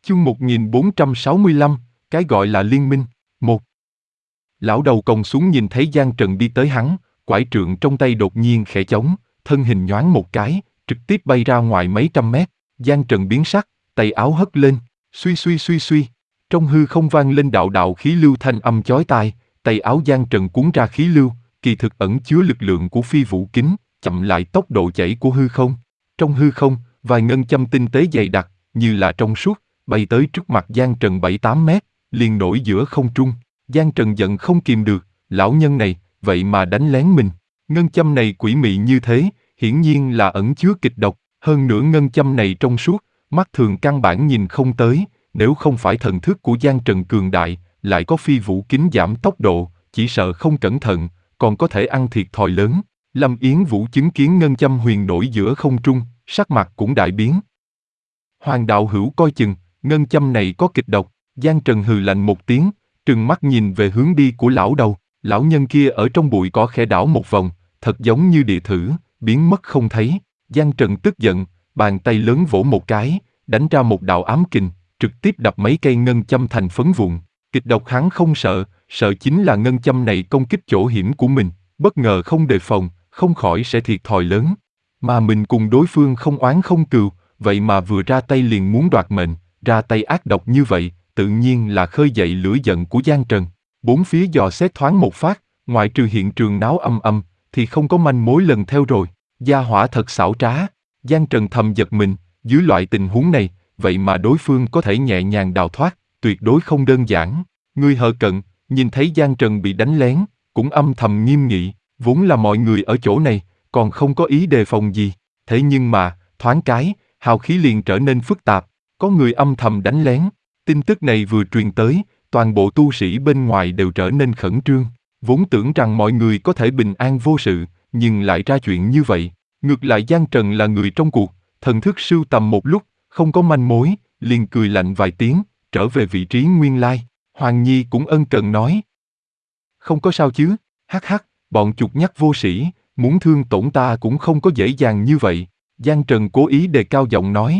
Chương 1465, cái gọi là liên minh. 1. Lão đầu còng xuống nhìn thấy Giang Trần đi tới hắn, quải trượng trong tay đột nhiên khẽ chóng, thân hình nhoáng một cái, trực tiếp bay ra ngoài mấy trăm mét. Giang Trần biến sắc, tay áo hất lên, suy suy suy suy. Trong hư không vang lên đạo đạo khí lưu thanh âm chói tai, tay áo Giang Trần cuốn ra khí lưu, kỳ thực ẩn chứa lực lượng của phi vũ kính, chậm lại tốc độ chảy của hư không. Trong hư không, vài ngân châm tinh tế dày đặc, như là trong suốt, bay tới trước mặt Giang Trần 7-8 mét, liền nổi giữa không trung. Giang Trần giận không kìm được, lão nhân này, vậy mà đánh lén mình. Ngân châm này quỷ mị như thế, hiển nhiên là ẩn chứa kịch độc, hơn nữa ngân châm này trong suốt, mắt thường căn bản nhìn không tới, nếu không phải thần thức của Giang Trần cường đại, lại có phi vũ kính giảm tốc độ, chỉ sợ không cẩn thận, còn có thể ăn thiệt thòi lớn. Lâm Yến Vũ chứng kiến ngân châm huyền nổi giữa không trung, sắc mặt cũng đại biến. Hoàng đạo hữu coi chừng, ngân châm này có kịch độc. Giang Trần hừ lạnh một tiếng, trừng mắt nhìn về hướng đi của lão đầu. Lão nhân kia ở trong bụi cỏ khẽ đảo một vòng, thật giống như địa thử, biến mất không thấy. Giang Trần tức giận, bàn tay lớn vỗ một cái, đánh ra một đạo ám kình, trực tiếp đập mấy cây ngân châm thành phấn vụn. Kịch độc hắn không sợ, sợ chính là ngân châm này công kích chỗ hiểm của mình, bất ngờ không đề phòng, không khỏi sẽ thiệt thòi lớn. Mà mình cùng đối phương không oán không cừu, vậy mà vừa ra tay liền muốn đoạt mệnh, ra tay ác độc như vậy, tự nhiên là khơi dậy lửa giận của Giang Trần. Bốn phía dò xét thoáng một phát, ngoại trừ hiện trường náo ầm ầm, thì không có manh mối lần theo rồi. Gia hỏa thật xảo trá. Giang Trần thầm giật mình, dưới loại tình huống này, vậy mà đối phương có thể nhẹ nhàng đào thoát, tuyệt đối không đơn giản. Người hờ cận, nhìn thấy Giang Trần bị đánh lén, cũng âm thầm nghiêm nghị, vốn là mọi người ở chỗ này, còn không có ý đề phòng gì. Thế nhưng mà, thoáng cái, hào khí liền trở nên phức tạp, có người âm thầm đánh lén. Tin tức này vừa truyền tới, toàn bộ tu sĩ bên ngoài đều trở nên khẩn trương. Vốn tưởng rằng mọi người có thể bình an vô sự, nhưng lại ra chuyện như vậy. Ngược lại Giang Trần là người trong cuộc, thần thức sưu tầm một lúc, không có manh mối, liền cười lạnh vài tiếng, trở về vị trí nguyên lai. Hoàng Nhi cũng ân cần nói. Không có sao chứ, hắc hắc, bọn chuột nhắt vô sĩ, muốn thương tổn ta cũng không có dễ dàng như vậy. Giang Trần cố ý đề cao giọng nói.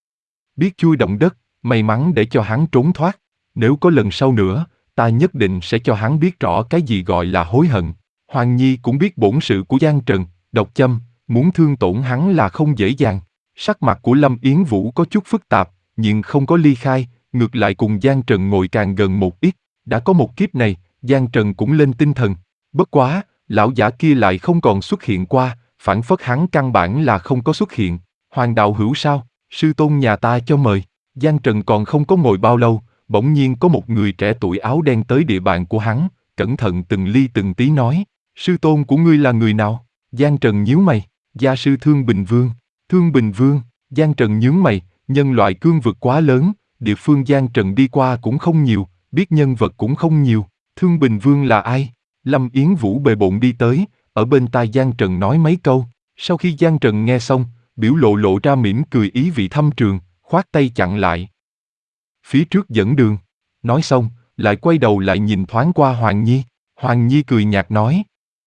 Biết chui động đất, may mắn để cho hắn trốn thoát. Nếu có lần sau nữa, ta nhất định sẽ cho hắn biết rõ cái gì gọi là hối hận. Hoàng Nhi cũng biết bổn sự của Giang Trần, độc châm, muốn thương tổn hắn là không dễ dàng. Sắc mặt của Lâm Yến Vũ có chút phức tạp, nhưng không có ly khai, ngược lại cùng Giang Trần ngồi càng gần một ít. Đã có một kiếp này, Giang Trần cũng lên tinh thần. Bất quá, lão giả kia lại không còn xuất hiện qua, phảng phất hắn căn bản là không có xuất hiện. Hoàng đạo hữu sao, sư tôn nhà ta cho mời. Giang Trần còn không có ngồi bao lâu, bỗng nhiên có một người trẻ tuổi áo đen tới địa bàn của hắn, cẩn thận từng ly từng tí nói, sư tôn của ngươi là người nào? Giang Trần nhíu mày, gia sư Thương Bình Vương. Thương Bình Vương, Giang Trần nhướng mày, nhân loại cương vực quá lớn, địa phương Giang Trần đi qua cũng không nhiều, biết nhân vật cũng không nhiều. Thương Bình Vương là ai? Lâm Yến Vũ bề bộn đi tới, ở bên tai Giang Trần nói mấy câu. Sau khi Giang Trần nghe xong, biểu lộ ra mỉm cười ý vị thâm trường, khoát tay chặn lại. Phía trước dẫn đường. Nói xong, lại quay đầu lại nhìn thoáng qua Hoàng Nhi. Hoàng Nhi cười nhạt nói.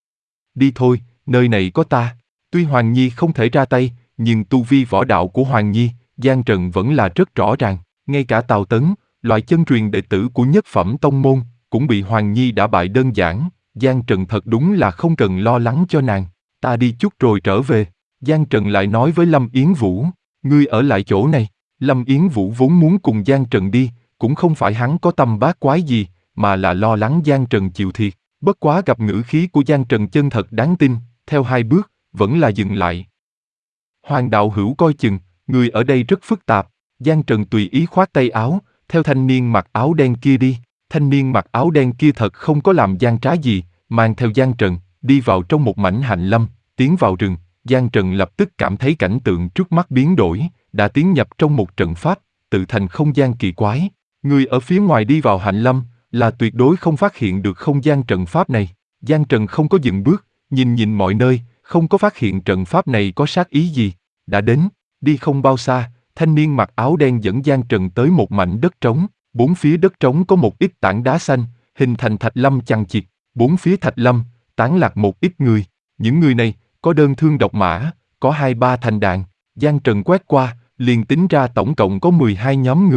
Đi thôi, nơi này có ta. Tuy Hoàng Nhi không thể ra tay, nhưng tu vi võ đạo của Hoàng Nhi, Giang Trần vẫn là rất rõ ràng. Ngay cả Tào Tấn, loại chân truyền đệ tử của nhất phẩm tông môn, cũng bị Hoàng Nhi đả bại đơn giản. Giang Trần thật đúng là không cần lo lắng cho nàng. Ta đi chút rồi trở về. Giang Trần lại nói với Lâm Yến Vũ, ngươi ở lại chỗ này. Lâm Yến Vũ vốn muốn cùng Giang Trần đi, cũng không phải hắn có tâm bát quái gì, mà là lo lắng Giang Trần chịu thiệt. Bất quá gặp ngữ khí của Giang Trần chân thật đáng tin, theo 2 bước, vẫn là dừng lại. Hoàng đạo hữu coi chừng, người ở đây rất phức tạp. Giang Trần tùy ý khoát tay áo, theo thanh niên mặc áo đen kia đi. Thanh niên mặc áo đen kia thật không có làm gian trá gì, mang theo Giang Trần, đi vào trong một mảnh hạnh lâm, tiến vào rừng. Giang Trần lập tức cảm thấy cảnh tượng trước mắt biến đổi, đã tiến nhập trong một trận pháp, tự thành không gian kỳ quái. Người ở phía ngoài đi vào hạnh lâm, là tuyệt đối không phát hiện được không gian trận pháp này. Giang Trần không có dừng bước, nhìn mọi nơi, không có phát hiện trận pháp này có sát ý gì. Đã đến, đi không bao xa, thanh niên mặc áo đen dẫn Giang Trần tới một mảnh đất trống. Bốn phía đất trống có một ít tảng đá xanh, hình thành thạch lâm chằng chịt. Bốn phía thạch lâm, tán lạc một ít người. Những người này, có đơn thương độc mã, có 2-3 thành đàn. Giang Trần quét qua, liền tính ra tổng cộng có 12 nhóm người.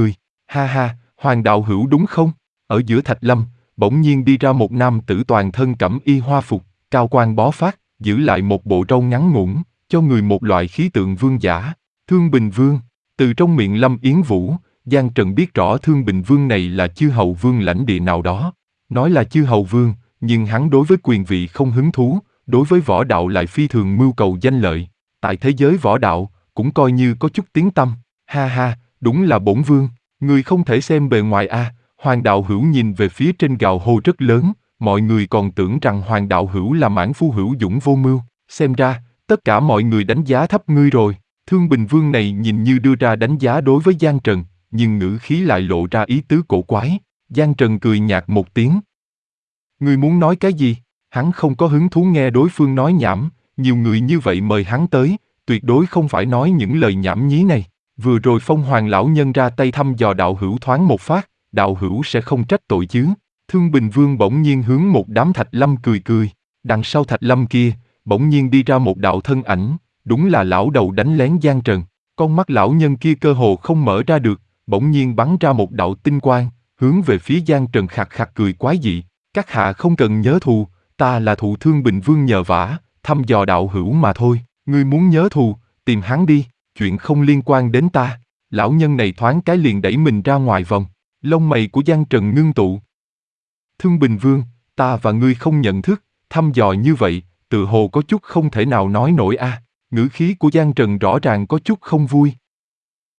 Ha ha, Hoàng đạo hữu đúng không? Ở giữa thạch lâm, bỗng nhiên đi ra một nam tử toàn thân cẩm y hoa phục, cao quan bó phát, giữ lại một bộ râu ngắn ngủn, cho người một loại khí tượng vương giả. Thương Bình Vương. Từ trong miệng Lâm Yến Vũ, Giang Trần biết rõ Thương Bình Vương này là chư hầu vương lãnh địa nào đó. Nói là chư hầu vương, nhưng hắn đối với quyền vị không hứng thú, đối với võ đạo lại phi thường mưu cầu danh lợi. Tại thế giới võ đạo, cũng coi như có chút tiếng tăm. Ha ha, đúng là bổn vương. Người không thể xem bề ngoài a. Hoàng đạo hữu nhìn về phía trên gào hô rất lớn, mọi người còn tưởng rằng Hoàng đạo hữu là mãn phu hữu dũng vô mưu, xem ra, tất cả mọi người đánh giá thấp ngươi rồi. Thương Bình Vương này nhìn như đưa ra đánh giá đối với Giang Trần, nhưng ngữ khí lại lộ ra ý tứ cổ quái. Giang Trần cười nhạt một tiếng. Ngươi muốn nói cái gì? Hắn không có hứng thú nghe đối phương nói nhảm, nhiều người như vậy mời hắn tới, tuyệt đối không phải nói những lời nhảm nhí này. Vừa rồi Phong Hoàng lão nhân ra tay thăm dò đạo hữu thoáng một phát, đạo hữu sẽ không trách tội chứ. Thương Bình Vương bỗng nhiên hướng một đám thạch lâm cười cười. Đằng sau thạch lâm kia, bỗng nhiên đi ra một đạo thân ảnh, đúng là lão đầu đánh lén Giang Trần. Con mắt lão nhân kia cơ hồ không mở ra được, bỗng nhiên bắn ra một đạo tinh quang, hướng về phía Giang Trần khạc khạc cười quái dị. Các hạ không cần nhớ thù, ta là thụ Thương Bình Vương nhờ vả, thăm dò đạo hữu mà thôi. Ngươi muốn nhớ thù, tìm hắn đi, chuyện không liên quan đến ta. Lão nhân này thoáng cái liền đẩy mình ra ngoài vòng. Lông mày của Giang Trần ngưng tụ. Thương Bình Vương, ta và ngươi không nhận thức, thăm dò như vậy, tự hồ có chút không thể nào nói nổi a. Ngữ khí của Giang Trần rõ ràng có chút không vui.